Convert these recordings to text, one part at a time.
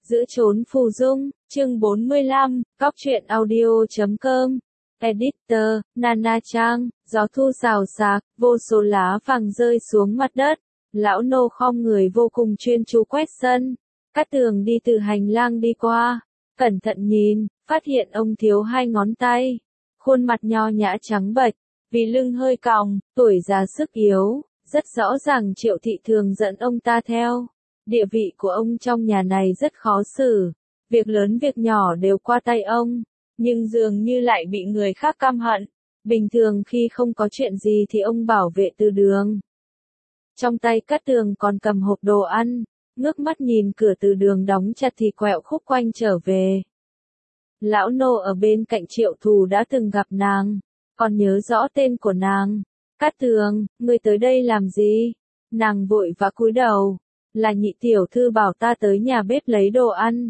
Giữa chốn phù dung, chương 45, Cóc truyện audio.com. Editor, Nana Trang, gió thu xào xạc, vô số lá vàng rơi xuống mặt đất. Lão nô khom người vô cùng chuyên chú quét sân. Cát Tường đi từ hành lang đi qua, cẩn thận nhìn, phát hiện ông thiếu 2 ngón tay. Khuôn mặt nho nhã trắng bệch, vì lưng hơi còng, tuổi già sức yếu, rất rõ ràng Triệu Thị thường dẫn ông ta theo. Địa vị của ông trong nhà này rất khó xử, việc lớn việc nhỏ đều qua tay ông, nhưng dường như lại bị người khác căm hận. Bình thường khi không có chuyện gì thì ông bảo vệ từ đường. Trong tay Cát Tường còn cầm hộp đồ ăn, ngước mắt nhìn cửa từ đường đóng chặt thì quẹo khúc quanh trở về. Lão nô ở bên cạnh Triệu Thù đã từng gặp nàng, còn nhớ rõ tên của nàng. Cát Tường, ngươi tới đây làm gì? Nàng vội vã cúi đầu. Là nhị tiểu thư bảo ta tới nhà bếp lấy đồ ăn.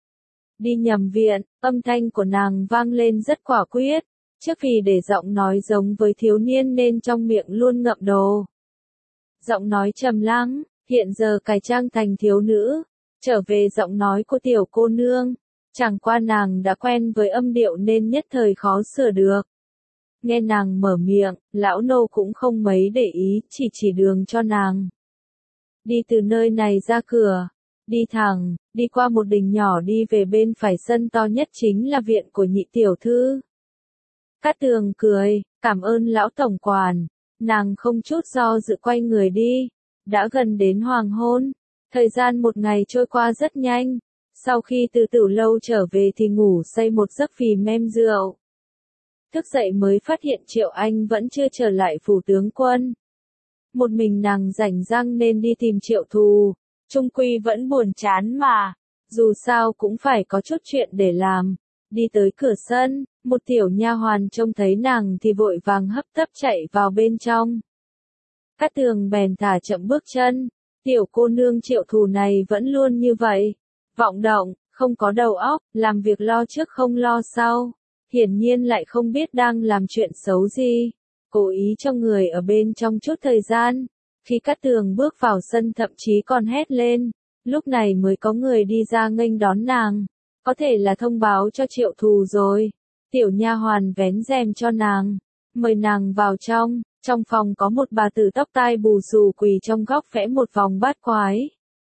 Đi nhầm viện, âm thanh của nàng vang lên rất quả quyết, trước vì để giọng nói giống với thiếu niên nên trong miệng luôn ngậm đồ. Giọng nói trầm lắng, hiện giờ cải trang thành thiếu nữ, trở về giọng nói của tiểu cô nương, chẳng qua nàng đã quen với âm điệu nên nhất thời khó sửa được. Nghe nàng mở miệng, lão nô cũng không mấy để ý, chỉ đường cho nàng. Đi từ nơi này ra cửa, đi thẳng, đi qua một đình nhỏ đi về bên phải sân to nhất chính là viện của nhị tiểu thư. Cát Tường cười, cảm ơn lão tổng quản, nàng không chút do dự quay người đi. Đã gần đến hoàng hôn, thời gian một ngày trôi qua rất nhanh, sau khi từ Tử Lâu trở về thì ngủ say một giấc vì mem rượu. Thức dậy mới phát hiện Triệu Anh vẫn chưa trở lại phủ tướng quân. Một mình nàng rảnh rang nên đi tìm Triệu Thù, chung quy vẫn buồn chán mà, dù sao cũng phải có chút chuyện để làm. Đi tới cửa sân, một tiểu nha hoàn trông thấy nàng thì vội vàng hấp tấp chạy vào bên trong. Cát Tường bèn thả chậm bước chân, tiểu cô nương Triệu Thù này vẫn luôn như vậy, vọng động, không có đầu óc, làm việc lo trước không lo sau, hiển nhiên lại không biết đang làm chuyện xấu gì. Cố ý cho người ở bên trong chút thời gian. Khi Cát Tường bước vào sân thậm chí còn hét lên, lúc này mới có người đi ra nghênh đón nàng. Có thể là thông báo cho Triệu Thù rồi. Tiểu nha hoàn vén rèm cho nàng, mời nàng vào trong. Trong phòng có một bà tử tóc tai bù xù quỳ trong góc vẽ một vòng bát quái.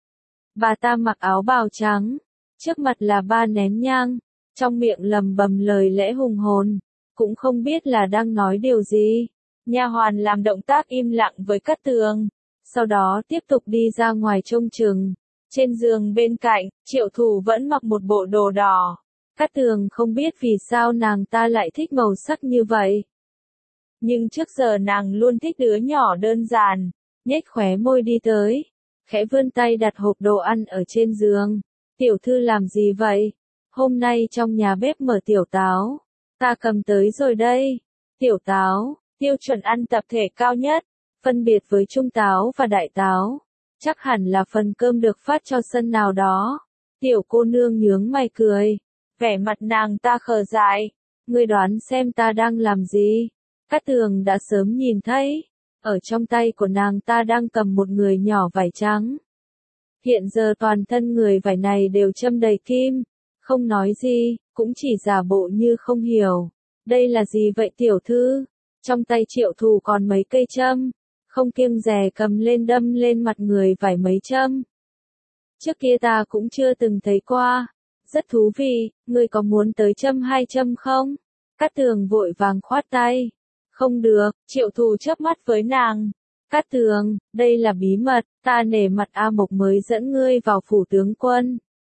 Bà ta mặc áo bào trắng, trước mặt là 3 nén nhang, trong miệng lầm bầm lời lẽ hùng hồn. Cũng không biết là đang nói điều gì. Nha hoàn làm động tác im lặng với Cát Tường, sau đó tiếp tục đi ra ngoài trông chừng. Trên giường bên cạnh, Triệu Thù vẫn mặc một bộ đồ đỏ. Cát Tường không biết vì sao nàng ta lại thích màu sắc như vậy. Nhưng trước giờ nàng luôn thích đứa nhỏ đơn giản, nhếch khóe môi đi tới, khẽ vươn tay đặt hộp đồ ăn ở trên giường. Tiểu thư làm gì vậy? Hôm nay trong nhà bếp mở tiểu táo. Ta cầm tới rồi đây. Tiểu táo, tiêu chuẩn ăn tập thể cao nhất, phân biệt với trung táo và đại táo. Chắc hẳn là phần cơm được phát cho sân nào đó. Tiểu cô nương nhướng mày cười. Vẻ mặt nàng ta khờ dại. Ngươi đoán xem ta đang làm gì? Cát Tường đã sớm nhìn thấy. Ở trong tay của nàng ta đang cầm một người nhỏ vải trắng. Hiện giờ toàn thân người vải này đều châm đầy kim. Không nói gì, cũng chỉ giả bộ như không hiểu. Đây là gì vậy tiểu thư? Trong tay Triệu Thù còn mấy cây châm, không kiêng dè cầm lên đâm lên mặt người vài mấy châm. Trước kia ta cũng chưa từng thấy qua. Rất thú vị, ngươi có muốn tới châm 2 châm không? Cát Tường vội vàng khoát tay. Không được, Triệu Thù chớp mắt với nàng. Cát Tường, đây là bí mật, ta nể mặt A Mộc mới dẫn ngươi vào phủ tướng quân.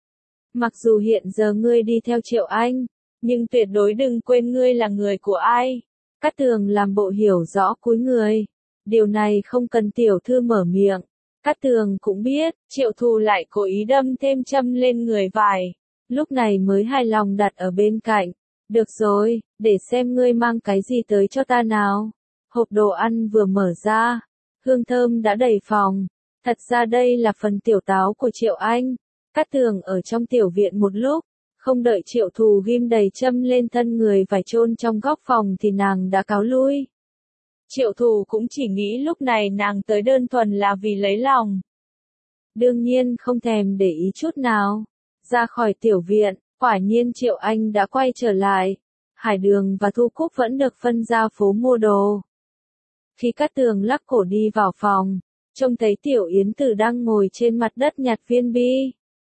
Mặc dù hiện giờ ngươi đi theo Triệu Anh, nhưng tuyệt đối đừng quên ngươi là người của ai. Cát Tường làm bộ hiểu rõ cúi người. Điều này không cần tiểu thư mở miệng. Cát Tường cũng biết, Triệu Thù lại cố ý đâm thêm châm lên người vải. Lúc này mới hài lòng đặt ở bên cạnh. Được rồi, để xem ngươi mang cái gì tới cho ta nào. Hộp đồ ăn vừa mở ra, hương thơm đã đầy phòng. Thật ra đây là phần tiểu táo của Triệu Anh. Cát Tường ở trong tiểu viện một lúc, không đợi Triệu Thù ghim đầy châm lên thân người phải chôn trong góc phòng thì nàng đã cáo lui. Triệu Thù cũng chỉ nghĩ lúc này nàng tới đơn thuần là vì lấy lòng. Đương nhiên không thèm để ý chút nào. Ra khỏi tiểu viện, quả nhiên Triệu Anh đã quay trở lại. Hải Đường và Thu Cúc vẫn được phân ra phố mua đồ. Khi Cát Tường lắc cổ đi vào phòng, trông thấy Tiểu Yến Tử đang ngồi trên mặt đất nhặt viên bi.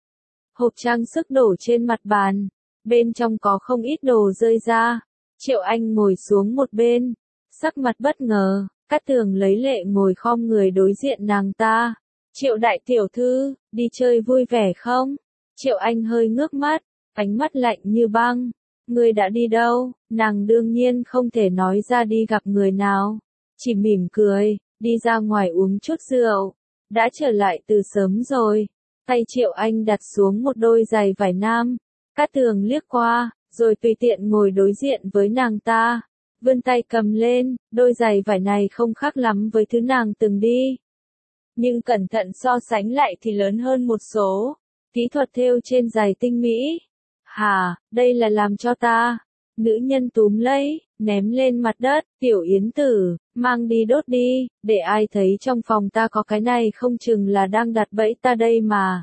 Hộp trang sức đổ trên mặt bàn, bên trong có không ít đồ rơi ra. Triệu Anh ngồi xuống một bên, sắc mặt bất ngờ. Cát Tường lấy lệ ngồi khom người đối diện nàng ta. Triệu đại tiểu thư, đi chơi vui vẻ không? Triệu Anh hơi ngước mắt, ánh mắt lạnh như băng. Ngươi đã đi đâu? Nàng đương nhiên không thể nói ra đi gặp người nào. Chỉ mỉm cười, đi ra ngoài uống chút rượu. Đã trở lại từ sớm rồi. Tay Triệu Anh đặt xuống một đôi giày vải nam. Cát Tường liếc qua, rồi tùy tiện ngồi đối diện với nàng ta. Vươn tay cầm lên, đôi giày vải này không khác lắm với thứ nàng từng đi. Nhưng cẩn thận so sánh lại thì lớn hơn một số. Kỹ thuật thêu trên giày tinh mỹ. Hả, đây là làm cho ta. Nữ nhân túm lấy, ném lên mặt đất. Tiểu Yến Tử, mang đi đốt đi, để ai thấy trong phòng ta có cái này không chừng là đang đặt bẫy ta đây mà.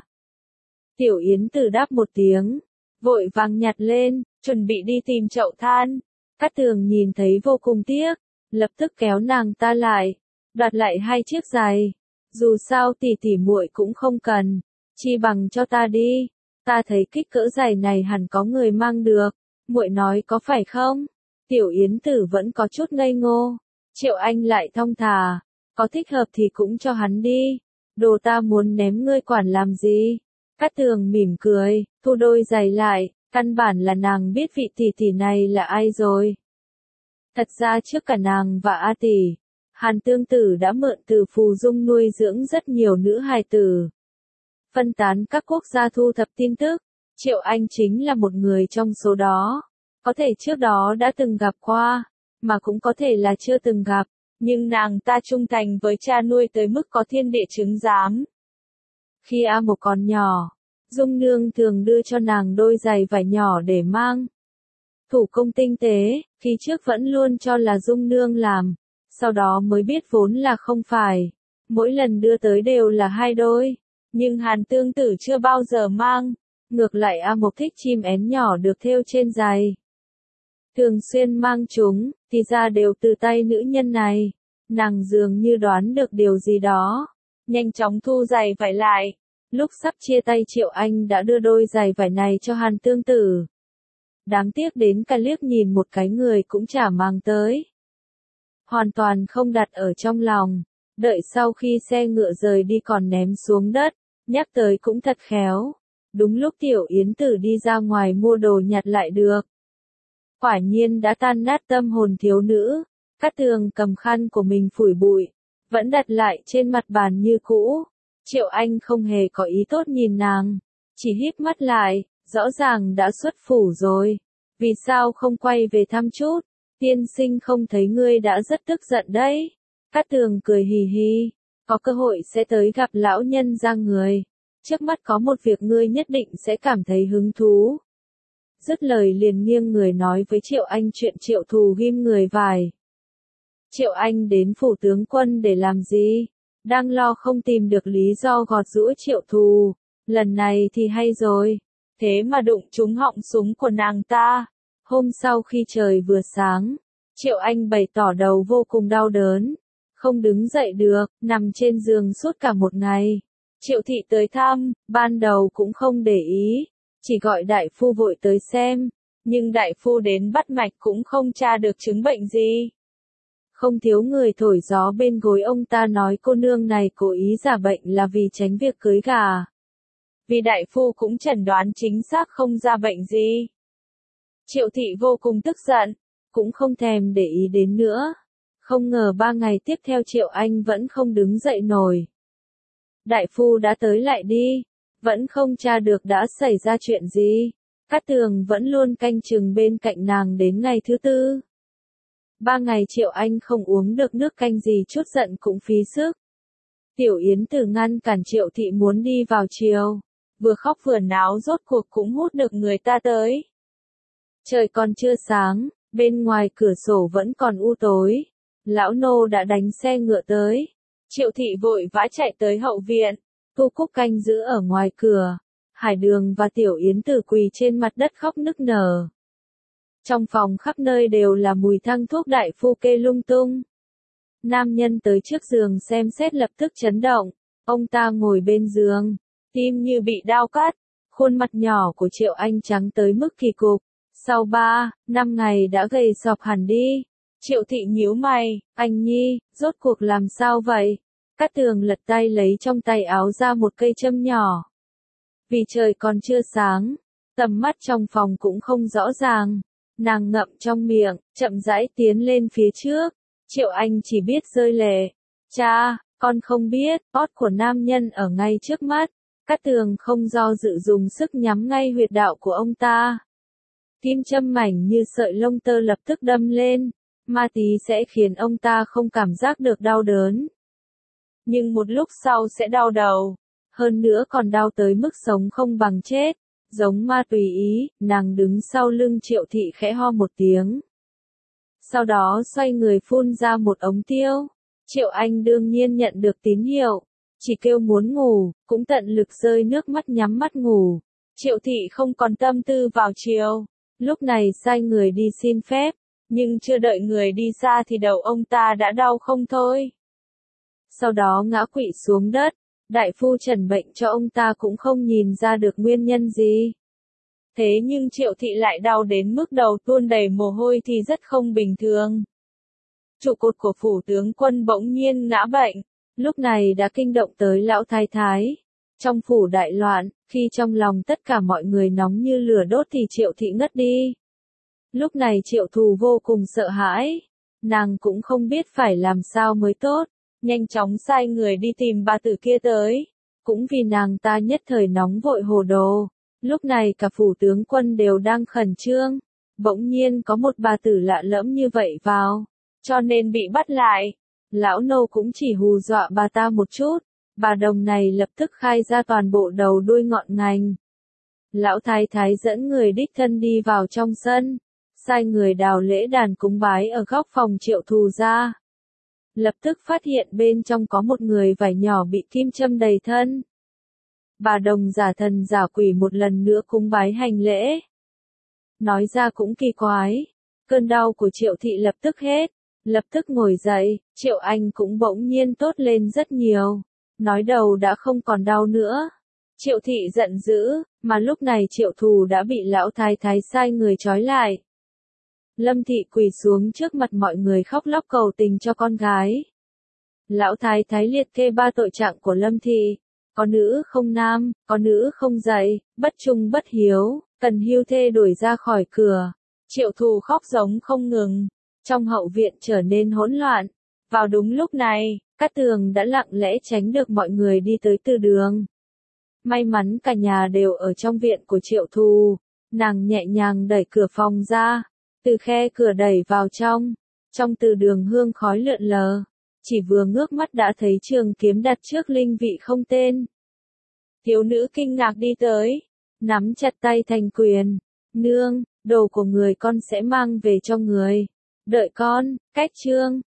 Tiểu Yến Tử đáp một tiếng, vội vàng nhặt lên, chuẩn bị đi tìm chậu than. Cát Tường nhìn thấy vô cùng tiếc, lập tức kéo nàng ta lại, đoạt lại hai chiếc giày. Dù sao tỷ tỷ muội cũng không cần, chi bằng cho ta đi. Ta thấy kích cỡ giày này hẳn có người mang được, muội nói có phải không? Tiểu Yến Tử vẫn có chút ngây ngô. Triệu Anh lại thong thả, có thích hợp thì cũng cho hắn đi. Đồ ta muốn ném ngươi quản làm gì? Cát Tường mỉm cười, thu đôi giày lại, căn bản là nàng biết vị tỷ tỷ này là ai rồi. Thật ra trước cả nàng và A tỷ, Hàn Tương Tử đã mượn từ Phù Dung nuôi dưỡng rất nhiều nữ hài tử. Phân tán các quốc gia thu thập tin tức, Triệu Anh chính là một người trong số đó. Có thể trước đó đã từng gặp qua, mà cũng có thể là chưa từng gặp, nhưng nàng ta trung thành với cha nuôi tới mức có thiên địa chứng giám. Khi A Mộc còn nhỏ, Dung Nương thường đưa cho nàng đôi giày vải nhỏ để mang. Thủ công tinh tế, khi trước vẫn luôn cho là Dung Nương làm, sau đó mới biết vốn là không phải. Mỗi lần đưa tới đều là hai đôi, nhưng Hàn Tương Tử chưa bao giờ mang. Ngược lại A Mộc thích chim én nhỏ được thêu trên giày. Thường xuyên mang chúng, thì ra đều từ tay nữ nhân này. Nàng dường như đoán được điều gì đó, nhanh chóng thu giày vải lại. Lúc sắp chia tay Triệu Anh đã đưa đôi giày vải này cho Hàn Tương Tử. Đáng tiếc đến cả liếc nhìn một cái người cũng chả mang tới. Hoàn toàn không đặt ở trong lòng, đợi sau khi xe ngựa rời đi còn ném xuống đất, nhắc tới cũng thật khéo. Đúng lúc Tiểu Yến Tử đi ra ngoài mua đồ nhặt lại được. Quả nhiên đã tan nát tâm hồn thiếu nữ. Cát Tường cầm khăn của mình phủi bụi, vẫn đặt lại trên mặt bàn như cũ. Triệu Anh không hề có ý tốt nhìn nàng, chỉ híp mắt lại, rõ ràng đã xuất phủ rồi. Vì sao không quay về thăm chút? Tiên sinh không thấy ngươi đã rất tức giận đấy. Cát Tường cười hì hì, có cơ hội sẽ tới gặp lão nhân ra người. Trước mắt có một việc ngươi nhất định sẽ cảm thấy hứng thú. Dứt lời liền nghiêng người nói với Triệu Anh chuyện Triệu Thù ghim người vải. Triệu Anh đến phủ tướng quân để làm gì? Đang lo không tìm được lý do gọt giũa Triệu Thù. Lần này thì hay rồi. Thế mà đụng trúng họng súng của nàng ta. Hôm sau khi trời vừa sáng, Triệu Anh bày tỏ đầu vô cùng đau đớn. Không đứng dậy được, nằm trên giường suốt cả một ngày. Triệu thị tới thăm, ban đầu cũng không để ý, chỉ gọi đại phu vội tới xem, nhưng đại phu đến bắt mạch cũng không tra được chứng bệnh gì. Không thiếu người thổi gió bên gối ông ta nói cô nương này cố ý giả bệnh là vì tránh việc cưới gà. Vì đại phu cũng chẩn đoán chính xác không ra bệnh gì. Triệu thị vô cùng tức giận, cũng không thèm để ý đến nữa. Không ngờ 3 ngày tiếp theo Triệu Anh vẫn không đứng dậy nổi. Đại phu đã tới lại đi, vẫn không tra được đã xảy ra chuyện gì. Cát Tường vẫn luôn canh chừng bên cạnh nàng đến ngày thứ 4. 3 ngày Triệu Anh không uống được nước canh gì chút giận cũng phí sức. Tiểu Yến Tử ngăn cản Triệu thị muốn đi vào chiều, vừa khóc vừa náo rốt cuộc cũng hút được người ta tới. Trời còn chưa sáng, bên ngoài cửa sổ vẫn còn u tối. Lão nô đã đánh xe ngựa tới. Triệu thị vội vã chạy tới hậu viện. Thu Cúc canh giữ ở ngoài cửa. Hải Đường và Tiểu Yến Tử quỳ trên mặt đất khóc nức nở. Trong phòng khắp nơi đều là mùi thang thuốc đại phu kê lung tung. Nam nhân tới trước giường xem xét lập tức chấn động. Ông ta ngồi bên giường, tim như bị đao cắt. Khuôn mặt nhỏ của Triệu Anh trắng tới mức kỳ cục. Sau 3-5 ngày đã gầy sọc hẳn đi. Triệu Thị nhíu mày, anh Nhi, rốt cuộc làm sao vậy? Cát Tường lật tay lấy trong tay áo ra một cây châm nhỏ. Vì trời còn chưa sáng, tầm mắt trong phòng cũng không rõ ràng. Nàng ngậm trong miệng, chậm rãi tiến lên phía trước. Triệu Anh chỉ biết rơi lệ. Cha, con không biết, ót của nam nhân ở ngay trước mắt. Cát Tường không do dự dùng sức nhắm ngay huyệt đạo của ông ta. Kim châm mảnh như sợi lông tơ lập tức đâm lên. Ma tí sẽ khiến ông ta không cảm giác được đau đớn. Nhưng một lúc sau sẽ đau đầu. Hơn nữa còn đau tới mức sống không bằng chết. Giống ma tùy ý, nàng đứng sau lưng Triệu Thị khẽ ho một tiếng. Sau đó xoay người phun ra một ống tiêu. Triệu Anh đương nhiên nhận được tín hiệu. Chỉ kêu muốn ngủ, cũng tận lực rơi nước mắt nhắm mắt ngủ. Triệu Thị không còn tâm tư vào chiều. Lúc này sai người đi xin phép. Nhưng chưa đợi người đi xa thì đầu ông ta đã đau không thôi. Sau đó ngã quỵ xuống đất. Đại phu trần bệnh cho ông ta cũng không nhìn ra được nguyên nhân gì. Thế nhưng Triệu Thị lại đau đến mức đầu tuôn đầy mồ hôi thì rất không bình thường. Trụ cột của phủ tướng quân bỗng nhiên ngã bệnh. Lúc này đã kinh động tới lão thái thái. Trong phủ đại loạn, khi trong lòng tất cả mọi người nóng như lửa đốt thì Triệu Thị ngất đi. Lúc này Triệu Thù vô cùng sợ hãi. Nàng cũng không biết phải làm sao mới tốt. Nhanh chóng sai người đi tìm bà tử kia tới. Cũng vì nàng ta nhất thời nóng vội hồ đồ. Lúc này cả phủ tướng quân đều đang khẩn trương. Bỗng nhiên có một bà tử lạ lẫm như vậy vào. Cho nên bị bắt lại. Lão nô cũng chỉ hù dọa bà ta một chút. Bà đồng này lập tức khai ra toàn bộ đầu đuôi ngọn ngành. Lão thái thái dẫn người đích thân đi vào trong sân. Sai người đào lễ đàn cúng bái ở góc phòng Triệu Thù ra. Lập tức phát hiện bên trong có một người vải nhỏ bị kim châm đầy thân. Bà đồng giả thần giả quỷ một lần nữa cúng bái hành lễ. Nói ra cũng kỳ quái. Cơn đau của Triệu Thị lập tức hết. Lập tức ngồi dậy, Triệu Anh cũng bỗng nhiên tốt lên rất nhiều. Nói đầu đã không còn đau nữa. Triệu Thị giận dữ, mà lúc này Triệu Thù đã bị lão thái thái sai người trói lại. Lâm Thị quỳ xuống trước mặt mọi người khóc lóc cầu tình cho con gái. Lão thái thái liệt kê 3 tội trạng của Lâm Thị. Có nữ không nam, có nữ không dạy, bất trung bất hiếu, cần hưu thê đuổi ra khỏi cửa. Triệu Thù khóc giống không ngừng. Trong hậu viện trở nên hỗn loạn. Vào đúng lúc này, Cát Tường đã lặng lẽ tránh được mọi người đi tới từ đường. May mắn cả nhà đều ở trong viện của Triệu Thù. Nàng nhẹ nhàng đẩy cửa phòng ra. Từ khe cửa đẩy vào trong. Trong từ đường hương khói lượn lờ. Chỉ vừa ngước mắt đã thấy trường kiếm đặt trước linh vị không tên. Thiếu nữ kinh ngạc đi tới. Nắm chặt tay thành quyền. Nương, đồ của người con sẽ mang về cho người. Đợi con, cách chương.